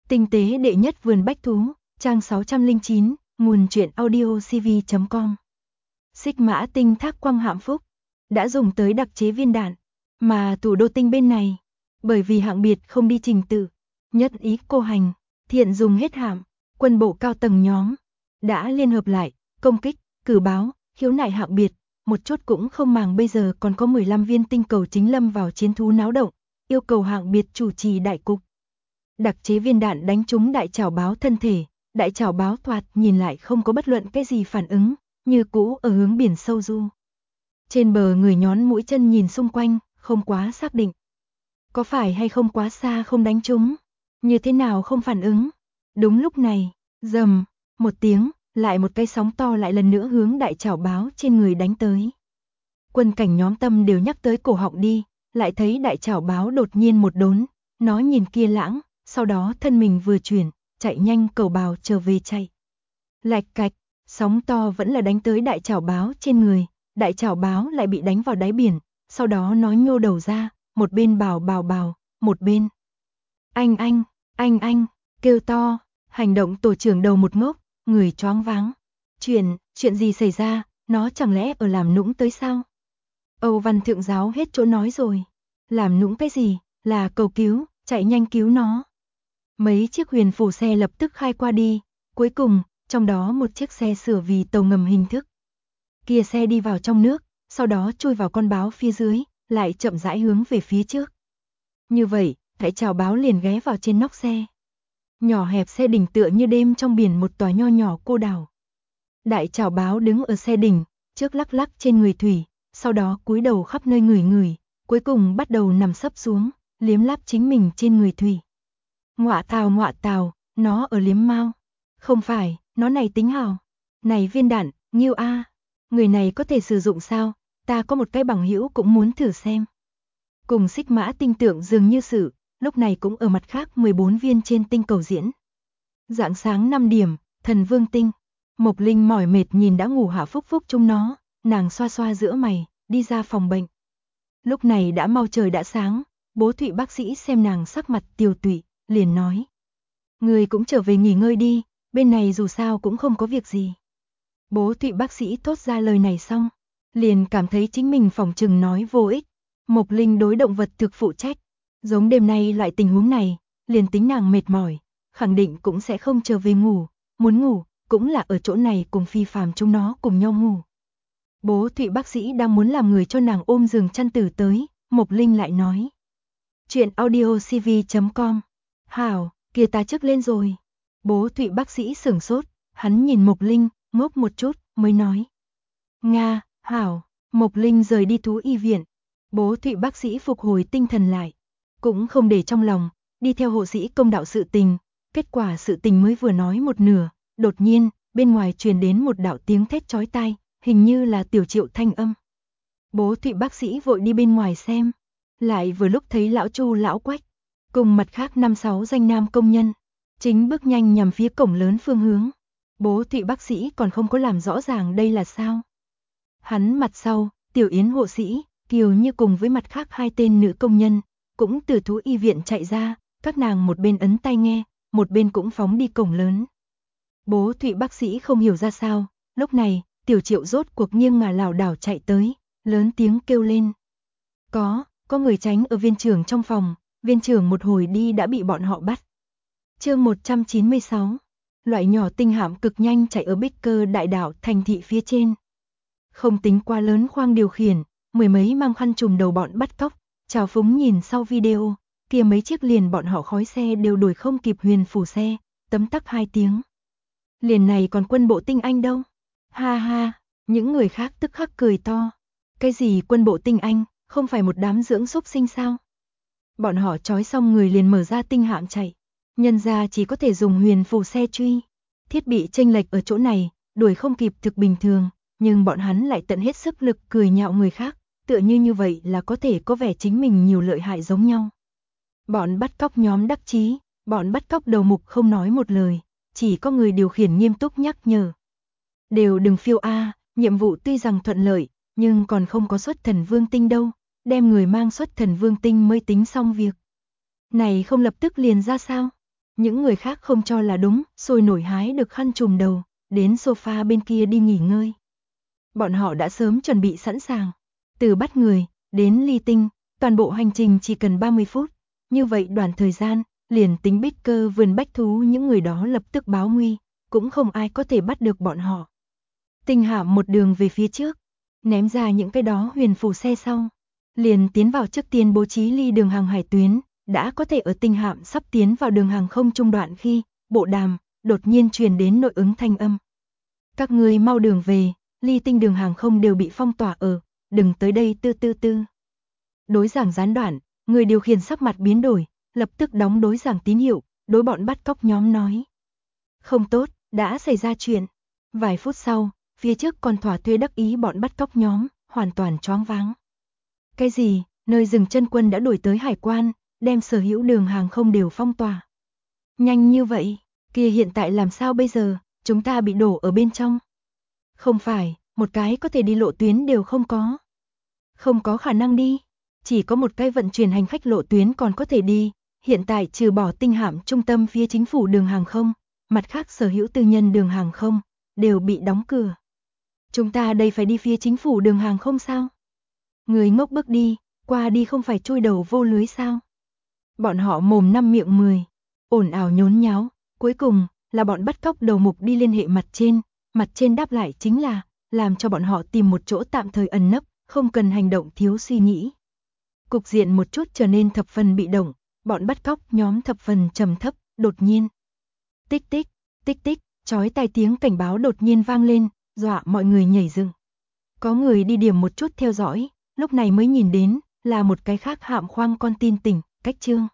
Tinh tế đệ nhất vườn bách thú, trang 609, nguồn truyện audio cv.com. Xích mã tinh thác quang hạm phúc, đã dùng tới đặc chế viên đạn, mà thủ đô tinh bên này, bởi vì hạng biệt không đi trình tự, nhất ý cô hành, thiện dùng hết hạm, quân bộ cao tầng nhóm, đã liên hợp lại, công kích, cử báo, khiếu nại hạng biệt, một chút cũng không màng bây giờ còn có 15 viên tinh cầu chính lâm vào chiến thú náo động, yêu cầu hạng biệt chủ trì đại cục. Đặc chế viên đạn đánh trúng đại chảo báo thân thể, đại chảo báo thoạt nhìn lại không có bất luận cái gì phản ứng, như cũ ở hướng biển sâu du. Trên bờ người nhón mũi chân nhìn xung quanh, không quá xác định. Có phải hay không quá xa không đánh trúng? Như thế nào không phản ứng? Đúng lúc này, rầm, một tiếng, lại một cây sóng to lại lần nữa hướng đại chảo báo trên người đánh tới. Quân cảnh nhóm tâm đều nhắc tới cổ họng đi, lại thấy đại chảo báo đột nhiên một đốn, nó nhìn kia lãng, sau đó thân mình vừa chuyển, chạy nhanh cầu bào trở về chạy. Lạch cạch, sóng to vẫn là đánh tới đại chảo báo trên người, đại chảo báo lại bị đánh vào đáy biển, sau đó nó nhô đầu ra, một bên bào, một bên. Anh, kêu to, hành động tổ trưởng đầu một ngốc, người choáng váng. Chuyện gì xảy ra, nó chẳng lẽ ở làm nũng tới sao? Âu Văn thượng giáo hết chỗ nói rồi. Làm nũng cái gì, là cầu cứu, chạy nhanh cứu nó. Mấy chiếc huyền phù xe lập tức khai qua đi, cuối cùng, trong đó một chiếc xe sửa vì tàu ngầm hình thức. Kia xe đi vào trong nước, sau đó chui vào con báo phía dưới, lại chậm rãi hướng về phía trước. Như vậy, đại chảo báo liền ghé vào trên nóc xe. Nhỏ hẹp xe đỉnh tựa như đêm trong biển một tòa nho nhỏ cô đảo. Đại chảo báo đứng ở xe đỉnh, trước lắc lắc trên người thủy, sau đó cúi đầu khắp nơi ngửi, cuối cùng bắt đầu nằm sấp xuống, liếm láp chính mình trên người thủy. Ngọa tào, nó ở liếm mao. Không phải, nó này tính hào. Này viên đạn, nghiêu a, người này có thể sử dụng sao? Ta có một cái bằng hữu cũng muốn thử xem. Cùng xích mã tinh tượng dường như sự, lúc này cũng ở mặt khác 14 viên trên tinh cầu diễn. Rạng sáng 5 điểm, thần vương tinh. Mộc Linh mỏi mệt nhìn đã ngủ hạ phúc chúng nó, nàng xoa xoa giữa mày, đi ra phòng bệnh. Lúc này đã mau trời đã sáng, bố Thụy bác sĩ xem nàng sắc mặt tiều tụy, liền nói. Người cũng trở về nghỉ ngơi đi, bên này dù sao cũng không có việc gì. Bố Thụy bác sĩ thốt ra lời này xong, liền cảm thấy chính mình phỏng chừng nói vô ích. Mộc Linh đối động vật thực phụ trách, giống đêm nay loại tình huống này, liền tính nàng mệt mỏi, khẳng định cũng sẽ không trở về ngủ, muốn ngủ, cũng là ở chỗ này cùng Phi Phàm chúng nó cùng nhau ngủ. Bố Thụy bác sĩ đang muốn làm người cho nàng ôm giường chăn tử tới, Mộc Linh lại nói. Chuyện audio cv.com. Hảo, kia ta trước lên rồi. Bố Thụy bác sĩ sửng sốt, hắn nhìn Mộc Linh, ngốc một chút, mới nói. Nga, hảo, Mộc Linh rời đi thú y viện. Bố Thụy bác sĩ phục hồi tinh thần lại, cũng không để trong lòng, đi theo hộ sĩ công đạo sự tình. Kết quả sự tình mới vừa nói một nửa, đột nhiên, bên ngoài truyền đến một đạo tiếng thét chói tai, hình như là Tiểu Triệu thanh âm. Bố Thụy bác sĩ vội đi bên ngoài xem, lại vừa lúc thấy lão Chu lão Quách, cùng mặt khác 5-6 danh nam công nhân, chính bước nhanh nhằm phía cổng lớn phương hướng. Bố Thụy bác sĩ còn không có làm rõ ràng đây là sao. Hắn mặt sau, Tiểu Yến hộ sĩ, Kiều Như cùng với mặt khác 2 tên nữ công nhân, cũng từ thú y viện chạy ra, các nàng một bên ấn tai nghe, một bên cũng phóng đi cổng lớn. Bố Thụy bác sĩ không hiểu ra sao, lúc này, Tiểu Triệu rốt cuộc nghiêng ngả lảo đảo chạy tới, lớn tiếng kêu lên. Có người tránh ở viên trưởng trong phòng, viên trưởng một hồi đi đã bị bọn họ bắt. Chương 196, loại nhỏ tinh hạm cực nhanh chạy ở Bích Cơ đại đảo thành thị phía trên. Không tính quá lớn khoang điều khiển, mười mấy mang khăn trùm đầu bọn bắt cóc, trào phúng nhìn sau video, kia mấy chiếc liền bọn họ khói xe đều đuổi không kịp huyền phủ xe, tấm tắc 2 tiếng. Liền này còn quân bộ tinh anh đâu? Ha ha, những người khác tức khắc cười to. Cái gì quân bộ tinh anh, không phải một đám dưỡng súc sinh sao? Bọn họ trói xong người liền mở ra tinh hạm chạy. Nhân ra chỉ có thể dùng huyền phù xe truy. Thiết bị chênh lệch ở chỗ này, đuổi không kịp thực bình thường, nhưng bọn hắn lại tận hết sức lực cười nhạo người khác, tựa như vậy là có thể có vẻ chính mình nhiều lợi hại giống nhau. Bọn bắt cóc nhóm đắc chí, bọn bắt cóc đầu mục không nói một lời, chỉ có người điều khiển nghiêm túc nhắc nhở. Đều đừng phiêu a, nhiệm vụ tuy rằng thuận lợi, nhưng còn không có xuất thần vương tinh đâu, đem người mang xuất thần vương tinh mới tính xong việc. Này không lập tức liền ra sao? Những người khác không cho là đúng, sôi nổi hái được khăn trùm đầu, đến sofa bên kia đi nghỉ ngơi. Bọn họ đã sớm chuẩn bị sẵn sàng. Từ bắt người, đến ly tinh, toàn bộ hành trình chỉ cần 30 phút. Như vậy đoạn thời gian, liền tính bích cơ vườn bách thú những người đó lập tức báo nguy, cũng không ai có thể bắt được bọn họ. Tinh Hạm một đường về phía trước, ném ra những cái đó huyền phù xe sau, liền tiến vào trước tiên bố trí ly đường hàng hải tuyến, đã có thể ở Tinh Hạm sắp tiến vào đường hàng không trung đoạn khi, bộ đàm, đột nhiên truyền đến nội ứng thanh âm. Các người mau đường về, ly tinh đường hàng không đều bị phong tỏa ở, đừng tới đây tư tư tư. Đối giảng gián đoạn, người điều khiển sắc mặt biến đổi, lập tức đóng đối giảng tín hiệu, đối bọn bắt cóc nhóm nói. Không tốt, đã xảy ra chuyện. Vài phút sau, phía trước còn thỏa thuê đắc ý bọn bắt cóc nhóm, hoàn toàn choáng váng. Cái gì, nơi dừng chân quân đã đuổi tới hải quan, đem sở hữu đường hàng không đều phong tỏa. Nhanh như vậy, kia hiện tại làm sao bây giờ, chúng ta bị đổ ở bên trong. Không phải, một cái có thể đi lộ tuyến đều không có. Không có khả năng đi, chỉ có một cái vận chuyển hành khách lộ tuyến còn có thể đi, hiện tại trừ bỏ Tinh Hạm trung tâm phía chính phủ đường hàng không, mặt khác sở hữu tư nhân đường hàng không, đều bị đóng cửa. Chúng ta đây phải đi phía chính phủ đường hàng không sao? Người ngốc bước đi, qua đi không phải chui đầu vô lưới sao? Bọn họ mồm năm miệng 10, ồn ào nhốn nháo, cuối cùng là bọn bắt cóc đầu mục đi liên hệ mặt trên đáp lại chính là làm cho bọn họ tìm một chỗ tạm thời ẩn nấp, không cần hành động thiếu suy nghĩ. Cục diện một chút trở nên thập phần bị động, bọn bắt cóc nhóm thập phần trầm thấp, đột nhiên. Tích tích, tích tích, chói tai tiếng cảnh báo đột nhiên vang lên, dọa mọi người nhảy dựng. Có người đi điểm một chút theo dõi, lúc này mới nhìn đến là một cái khác hạm khoang con tin tỉnh, cách chương.